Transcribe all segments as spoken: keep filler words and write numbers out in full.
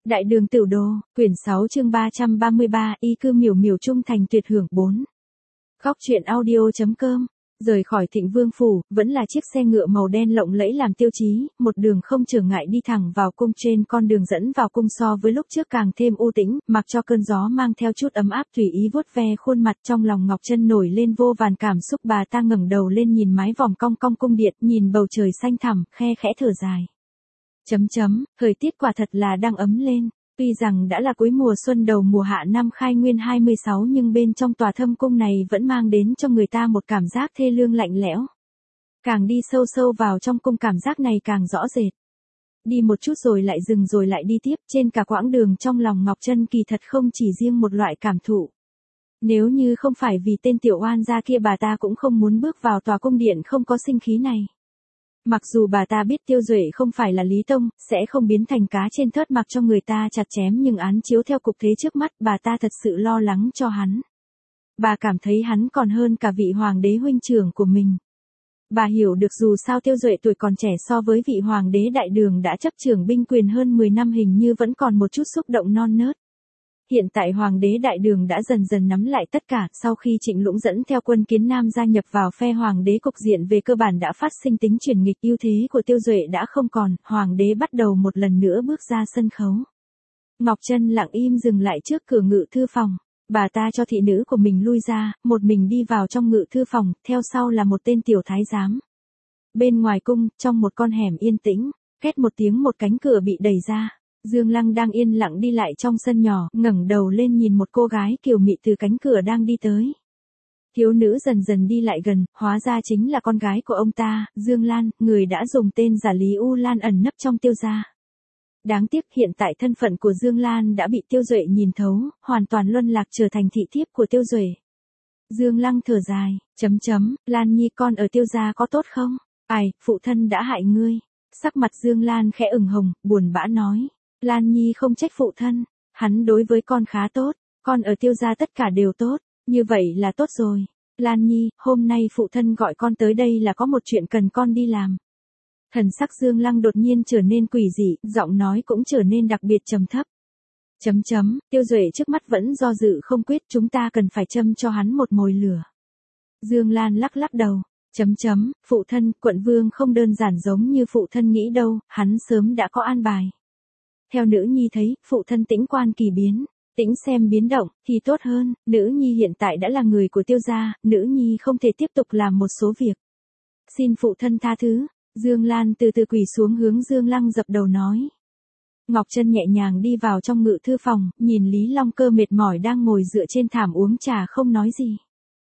Đại đường Tửu Đồ, quyển sáu chương ba trăm ba mươi ba, y cư miểu miểu trung thành tuyệt hưởng bốn. Góc truyện audio.com. Rời khỏi Thịnh Vương phủ, vẫn là chiếc xe ngựa màu đen lộng lẫy làm tiêu chí, một đường không trở ngại đi thẳng vào cung. Trên con đường dẫn vào cung so với lúc trước càng thêm u tĩnh, mặc cho cơn gió mang theo chút ấm áp tùy ý vuốt ve khuôn mặt. Trong lòng Ngọc Chân nổi lên vô vàn cảm xúc. Bà ta ngẩng đầu lên nhìn mái vòm cong cong cung điện, nhìn bầu trời xanh thẳm, khe khẽ thở dài. Chấm chấm, thời tiết quả thật là đang ấm lên. Tuy rằng đã là cuối mùa xuân đầu mùa hạ năm Khai Nguyên hai mươi sáu nhưng bên trong tòa thâm cung này vẫn mang đến cho người ta một cảm giác thê lương lạnh lẽo. Càng đi sâu sâu vào trong cung cảm giác này càng rõ rệt. Đi một chút rồi lại dừng rồi lại đi tiếp, trên cả quãng đường trong lòng Ngọc Chân kỳ thật không chỉ riêng một loại cảm thụ. Nếu như không phải vì tên tiểu oan gia kia bà ta cũng không muốn bước vào tòa cung điện không có sinh khí này. Mặc dù bà ta biết Tiêu Duệ không phải là Lý Tông, sẽ không biến thành cá trên thớt mặc cho người ta chặt chém nhưng án chiếu theo cục thế trước mắt bà ta thật sự lo lắng cho hắn. Bà cảm thấy hắn còn hơn cả vị hoàng đế huynh trưởng của mình. Bà hiểu được dù sao Tiêu Duệ tuổi còn trẻ so với vị hoàng đế đại đường đã chấp trưởng binh quyền hơn mười năm hình như vẫn còn một chút xúc động non nớt. Hiện tại Hoàng đế Đại Đường đã dần dần nắm lại tất cả, sau khi Trịnh Lũng dẫn theo quân Kiến Nam gia nhập vào phe Hoàng đế, cục diện về cơ bản đã phát sinh tính chuyển nghịch, ưu thế của Tiêu Duệ đã không còn, Hoàng đế bắt đầu một lần nữa bước ra sân khấu. Ngọc Chân lặng im dừng lại trước cửa ngự thư phòng, bà ta cho thị nữ của mình lui ra, một mình đi vào trong ngự thư phòng, theo sau là một tên tiểu thái giám. Bên ngoài cung, trong một con hẻm yên tĩnh, két một tiếng một cánh cửa bị đẩy ra. Dương Lăng đang yên lặng đi lại trong sân nhỏ, ngẩng đầu lên nhìn một cô gái kiều mị từ cánh cửa đang đi tới. Thiếu nữ dần dần đi lại gần, hóa ra chính là con gái của ông ta, Dương Lan, người đã dùng tên giả Lý U Lan ẩn nấp trong Tiêu gia. Đáng tiếc hiện tại thân phận của Dương Lan đã bị Tiêu Duệ nhìn thấu, hoàn toàn luân lạc trở thành thị thiếp của Tiêu Duệ. Dương Lăng thở dài, chấm chấm, Lan Nhi con ở Tiêu gia có tốt không? Ai, phụ thân đã hại ngươi. Sắc mặt Dương Lan khẽ ửng hồng, buồn bã nói. Lan Nhi không trách phụ thân, hắn đối với con khá tốt, con ở Tiêu gia tất cả đều tốt, như vậy là tốt rồi. Lan Nhi, hôm nay phụ thân gọi con tới đây là có một chuyện cần con đi làm. Thần sắc Dương Lăng đột nhiên trở nên quỷ dị, giọng nói cũng trở nên đặc biệt trầm thấp. Chấm chấm, Tiêu Duệ trước mắt vẫn do dự không quyết, chúng ta cần phải châm cho hắn một mồi lửa. Dương Lan lắc lắc đầu, chấm chấm, phụ thân, quận vương không đơn giản giống như phụ thân nghĩ đâu, hắn sớm đã có an bài. Theo nữ nhi thấy, phụ thân tĩnh quan kỳ biến, tĩnh xem biến động, thì tốt hơn, nữ nhi hiện tại đã là người của Tiêu gia, nữ nhi không thể tiếp tục làm một số việc. Xin phụ thân tha thứ, Dương Lan từ từ quỳ xuống hướng Dương Lăng dập đầu nói. Ngọc Chân nhẹ nhàng đi vào trong ngự thư phòng, nhìn Lý Long Cơ mệt mỏi đang ngồi dựa trên thảm uống trà không nói gì.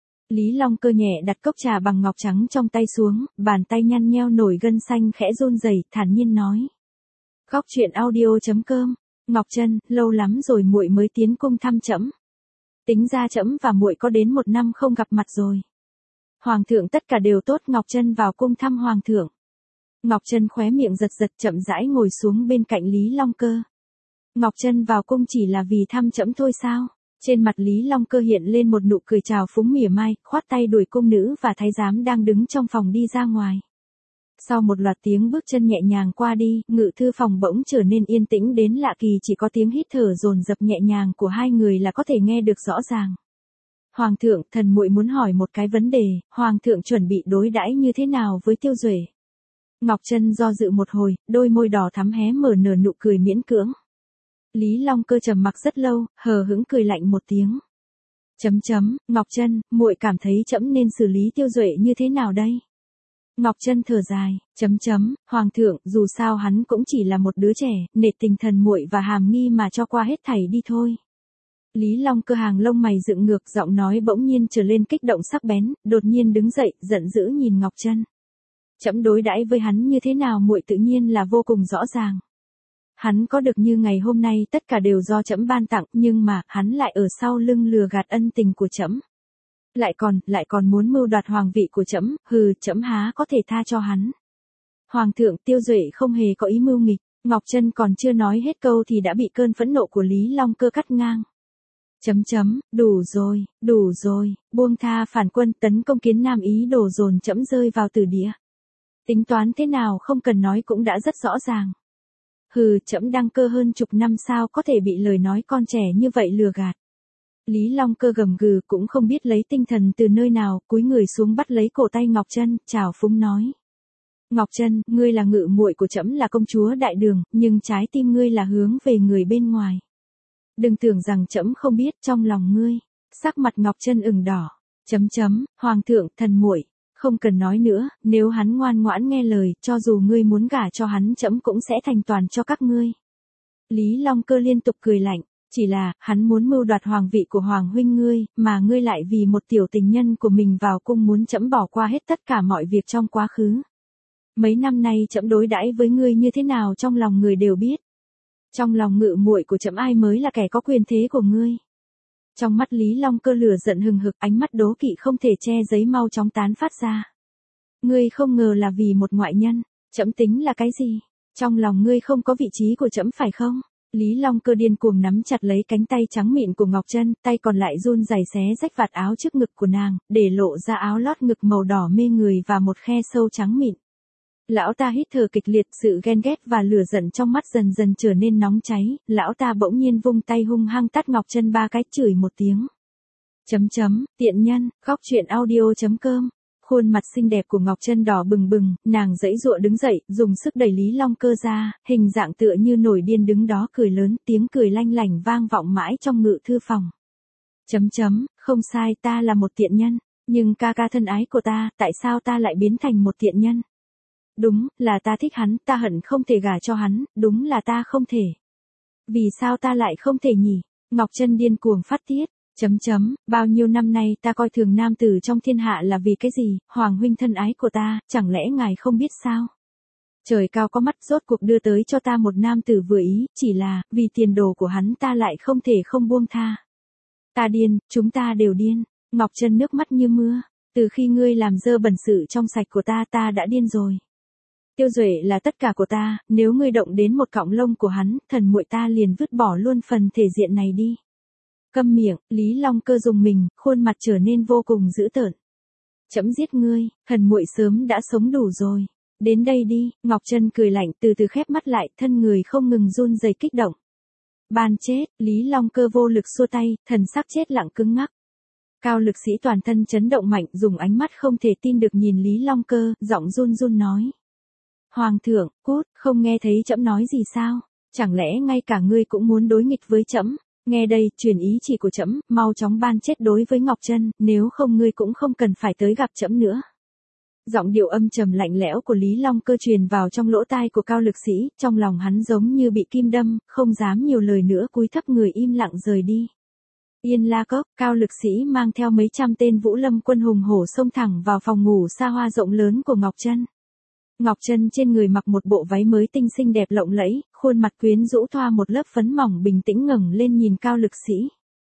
Lý Long Cơ nhẹ đặt cốc trà bằng ngọc trắng trong tay xuống, bàn tay nhăn nheo nổi gân xanh khẽ run rẩy, thản nhiên nói. Góc truyện audio.com. Ngọc Chân, lâu lắm rồi muội mới tiến cung thăm trẫm. Tính ra trẫm và muội có đến một năm không gặp mặt rồi. Hoàng thượng tất cả đều tốt. Ngọc Chân vào cung thăm hoàng thượng. Ngọc Chân khóe miệng giật giật chậm rãi ngồi xuống bên cạnh Lý Long Cơ. Ngọc Chân vào cung chỉ là vì thăm trẫm thôi sao? Trên mặt Lý Long Cơ hiện lên một nụ cười trào phúng mỉa mai, khoát tay đuổi cung nữ và thái giám đang đứng trong phòng đi ra ngoài. Sau một loạt tiếng bước chân nhẹ nhàng qua đi, ngự thư phòng bỗng trở nên yên tĩnh đến lạ kỳ, chỉ có tiếng hít thở dồn dập nhẹ nhàng của hai người là có thể nghe được rõ ràng. Hoàng thượng, thần muội muốn hỏi một cái vấn đề, hoàng thượng chuẩn bị đối đãi như thế nào với Tiêu Duệ? Ngọc Chân do dự một hồi, đôi môi đỏ thắm hé mở nở nụ cười miễn cưỡng. Lý Long Cơ trầm mặc rất lâu, hờ hững cười lạnh một tiếng. Chấm chấm, Ngọc Chân, muội cảm thấy trẫm nên xử lý Tiêu Duệ như thế nào đây? Ngọc Chân thở dài, chấm chấm, hoàng thượng, dù sao hắn cũng chỉ là một đứa trẻ, nể tình thần muội và hàm nghi mà cho qua hết thảy đi thôi. Lý Long Cơ hàng lông mày dựng ngược, giọng nói bỗng nhiên trở lên kích động sắc bén, đột nhiên đứng dậy, giận dữ nhìn Ngọc Chân. Trẫm đối đãi với hắn như thế nào muội tự nhiên là vô cùng rõ ràng. Hắn có được như ngày hôm nay tất cả đều do trẫm ban tặng, nhưng mà hắn lại ở sau lưng lừa gạt ân tình của trẫm. Lại còn, lại còn muốn mưu đoạt hoàng vị của trẫm, hừ, trẫm há có thể tha cho hắn. Hoàng thượng, Tiêu Duệ không hề có ý mưu nghịch. Ngọc Chân còn chưa nói hết câu thì đã bị cơn phẫn nộ của Lý Long Cơ cắt ngang. Chấm chấm, đủ rồi, đủ rồi, buông tha phản quân tấn công Kiến Nam ý đồ dồn trẫm rơi vào tử địa. Tính toán thế nào không cần nói cũng đã rất rõ ràng. Hừ, trẫm đăng cơ hơn chục năm sao có thể bị lời nói con trẻ như vậy lừa gạt. Lý Long Cơ gầm gừ cũng không biết lấy tinh thần từ nơi nào, cúi người xuống bắt lấy cổ tay Ngọc Trân, chào phúng nói. Ngọc Trân, ngươi là ngự muội của trẫm, là công chúa đại đường, nhưng trái tim ngươi là hướng về người bên ngoài. Đừng tưởng rằng trẫm không biết trong lòng ngươi. Sắc mặt Ngọc Trân ửng đỏ. Chấm chấm, hoàng thượng, thần muội, không cần nói nữa, nếu hắn ngoan ngoãn nghe lời, cho dù ngươi muốn gả cho hắn trẫm cũng sẽ thành toàn cho các ngươi. Lý Long Cơ liên tục cười lạnh, chỉ là, hắn muốn mưu đoạt hoàng vị của hoàng huynh ngươi, mà ngươi lại vì một tiểu tình nhân của mình vào cung muốn trẫm bỏ qua hết tất cả mọi việc trong quá khứ. Mấy năm nay trẫm đối đãi với ngươi như thế nào trong lòng người đều biết. Trong lòng ngự muội của trẫm ai mới là kẻ có quyền thế của ngươi. Trong mắt Lý Long Cơ lửa giận hừng hực, ánh mắt đố kỵ không thể che giấy mau chóng tán phát ra. Ngươi không ngờ là vì một ngoại nhân, trẫm tính là cái gì? Trong lòng ngươi không có vị trí của trẫm phải không? Lý Long Cơ điên cuồng nắm chặt lấy cánh tay trắng mịn của Ngọc Trân, tay còn lại run rẩy xé rách vạt áo trước ngực của nàng, để lộ ra áo lót ngực màu đỏ mê người và một khe sâu trắng mịn. Lão ta hít thở kịch liệt, sự ghen ghét và lửa giận trong mắt dần dần trở nên nóng cháy, lão ta bỗng nhiên vung tay hung hăng tát Ngọc Trân ba cái, chửi một tiếng. Chấm chấm, tiện nhân, khóc chuyện audio chấm com. Khuôn mặt xinh đẹp của Ngọc Trân đỏ bừng bừng, nàng giãy giụa đứng dậy, dùng sức đẩy Lý Long Cơ ra, hình dạng tựa như nổi điên đứng đó cười lớn, tiếng cười lanh lảnh vang vọng mãi trong ngự thư phòng. Chấm chấm, không sai, ta là một tiện nhân, nhưng ca ca thân ái của ta, tại sao ta lại biến thành một tiện nhân? Đúng, là ta thích hắn, ta hận không thể gả cho hắn, đúng là ta không thể. Vì sao ta lại không thể nhỉ? Ngọc Trân điên cuồng phát tiết. Chấm chấm, bao nhiêu năm nay ta coi thường nam tử trong thiên hạ là vì cái gì, hoàng huynh thân ái của ta, chẳng lẽ ngài không biết sao? Trời cao có mắt, rốt cuộc đưa tới cho ta một nam tử vừa ý, chỉ là, vì tiền đồ của hắn ta lại không thể không buông tha. Ta điên, chúng ta đều điên. Ngọc Trân nước mắt như mưa, từ khi ngươi làm dơ bẩn sự trong sạch của ta, ta đã điên rồi. Tiêu Duệ là tất cả của ta, nếu ngươi động đến một cọng lông của hắn, thần muội ta liền vứt bỏ luôn phần thể diện này đi. Câm miệng, Lý Long Cơ dùng mình, khuôn mặt trở nên vô cùng dữ tợn. Trẫm giết ngươi, thần muội sớm đã sống đủ rồi. Đến đây đi, Ngọc Trân cười lạnh, từ từ khép mắt lại, thân người không ngừng run rẩy kích động. Ban chết, Lý Long Cơ vô lực xua tay, thần sắc chết lặng cứng ngắc. Cao Lực Sĩ toàn thân chấn động mạnh, dùng ánh mắt không thể tin được nhìn Lý Long Cơ, giọng run run nói. Hoàng thượng, cút, không nghe thấy trẫm nói gì sao? Chẳng lẽ ngay cả ngươi cũng muốn đối nghịch với trẫm? Nghe đây, truyền ý chỉ của trẫm, mau chóng ban chết đối với Ngọc Trân, nếu không ngươi cũng không cần phải tới gặp trẫm nữa. Giọng điệu âm trầm lạnh lẽo của Lý Long Cơ truyền vào trong lỗ tai của Cao Lực Sĩ, trong lòng hắn giống như bị kim đâm, không dám nhiều lời nữa, cúi thấp người im lặng rời đi. Yên La Cốc, Cao Lực Sĩ mang theo mấy trăm tên Vũ Lâm quân hùng hổ xông thẳng vào phòng ngủ xa hoa rộng lớn của Ngọc Trân. Ngọc Trân trên người mặc một bộ váy mới tinh xinh đẹp lộng lẫy, khuôn mặt quyến rũ thoa một lớp phấn mỏng, bình tĩnh ngẩng lên nhìn Cao Lực Sĩ.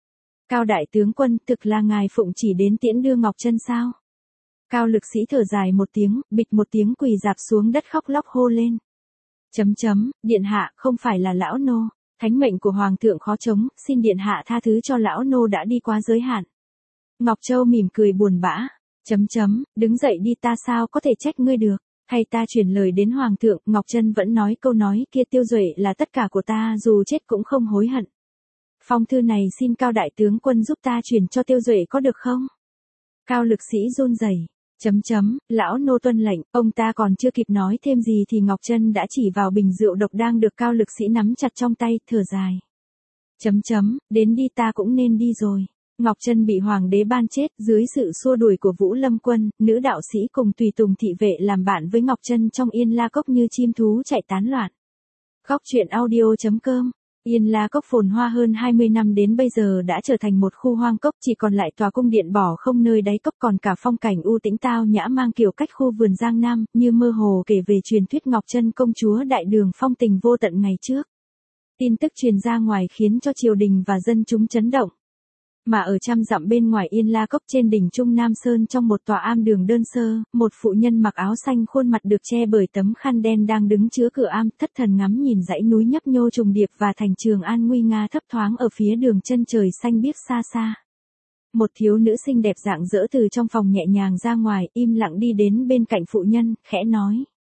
Cao đại tướng quân, thực là ngài phụng chỉ đến tiễn đưa Ngọc Trân sao? Cao Lực Sĩ thở dài một tiếng, bịch một tiếng quỳ dạp xuống đất khóc lóc hô lên. Chấm chấm, điện hạ, không phải là lão nô, thánh mệnh của hoàng thượng khó chống, xin điện hạ tha thứ cho lão nô đã đi quá giới hạn. Ngọc Châu mỉm cười buồn bã. Chấm chấm, đứng dậy đi, ta sao có thể trách ngươi được. Hay ta chuyển lời đến hoàng thượng, Ngọc Trân vẫn nói câu nói kia, Tiêu Duệ là tất cả của ta, dù chết cũng không hối hận. Phong thư này xin Cao đại tướng quân giúp ta chuyển cho Tiêu Duệ có được không? Cao Lực Sĩ run rẩy. Chấm chấm, lão nô tuân lệnh, ông ta còn chưa kịp nói thêm gì thì Ngọc Trân đã chỉ vào bình rượu độc đang được Cao Lực Sĩ nắm chặt trong tay, thở dài. Chấm chấm, đến đi, ta cũng nên đi rồi. Ngọc Trân bị hoàng đế ban chết, dưới sự xua đuổi của Vũ Lâm quân, nữ đạo sĩ cùng tùy tùng thị vệ làm bạn với Ngọc Trân trong Yên La Cốc như chim thú chạy tán loạn. Khóc chuyện audio chấm com. Yên La Cốc phồn hoa hơn hai mươi năm đến bây giờ đã trở thành một khu hoang cốc, chỉ còn lại tòa cung điện bỏ không nơi đáy cốc, còn cả phong cảnh u tĩnh tao nhã mang kiểu cách khu vườn Giang Nam, như mơ hồ kể về truyền thuyết Ngọc Trân công chúa đại đường phong tình vô tận ngày trước. Tin tức truyền ra ngoài khiến cho triều đình và dân chúng chấn động. Mà ở trăm dặm bên ngoài Yên La Cốc trên đỉnh Trung Nam Sơn trong một tòa am đường đơn sơ, một phụ nhân mặc áo xanh khuôn mặt được che bởi tấm khăn đen đang đứng chứa cửa am, thất thần ngắm nhìn dãy núi nhấp nhô trùng điệp và thành Trường An nguy nga thấp thoáng ở phía đường chân trời xanh biếc xa xa. Một thiếu nữ xinh đẹp rạng rỡ từ trong phòng nhẹ nhàng ra ngoài, im lặng đi đến bên cạnh phụ nhân, khẽ nói.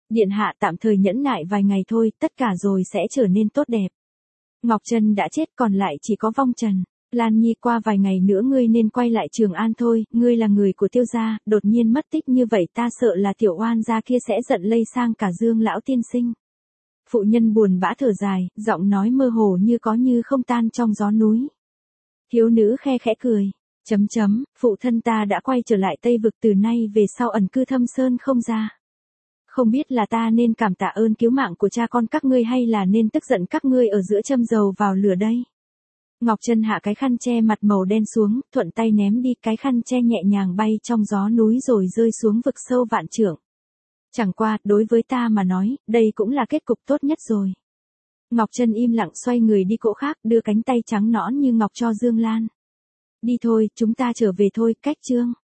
Điện hạ tạm thời nhẫn nại vài ngày thôi, tất cả rồi sẽ trở nên tốt đẹp. Ngọc Trân đã chết còn lại chỉ có vong trần. Lan Nhi qua vài ngày nữa ngươi nên quay lại Trường An thôi, ngươi là người của Tiêu gia, đột nhiên mất tích như vậy ta sợ là tiểu oan gia kia sẽ giận lây sang cả Dương lão tiên sinh. Phụ nhân buồn bã thở dài, giọng nói mơ hồ như có như không tan trong gió núi. Thiếu nữ khe khẽ cười. Chấm chấm, phụ thân ta đã quay trở lại Tây Vực từ nay về sau ẩn cư thâm sơn không ra. Không biết là ta nên cảm tạ ơn cứu mạng của cha con các ngươi hay là nên tức giận các ngươi ở giữa châm dầu vào lửa đây. Ngọc Trân hạ cái khăn che mặt màu đen xuống, thuận tay ném đi cái khăn che nhẹ nhàng bay trong gió núi rồi rơi xuống vực sâu vạn trượng. Chẳng qua, đối với ta mà nói, đây cũng là kết cục tốt nhất rồi. Ngọc Trân im lặng xoay người đi cỗ khác, đưa cánh tay trắng nõn như ngọc cho Dương Lan. Đi thôi, chúng ta trở về thôi, cách chương.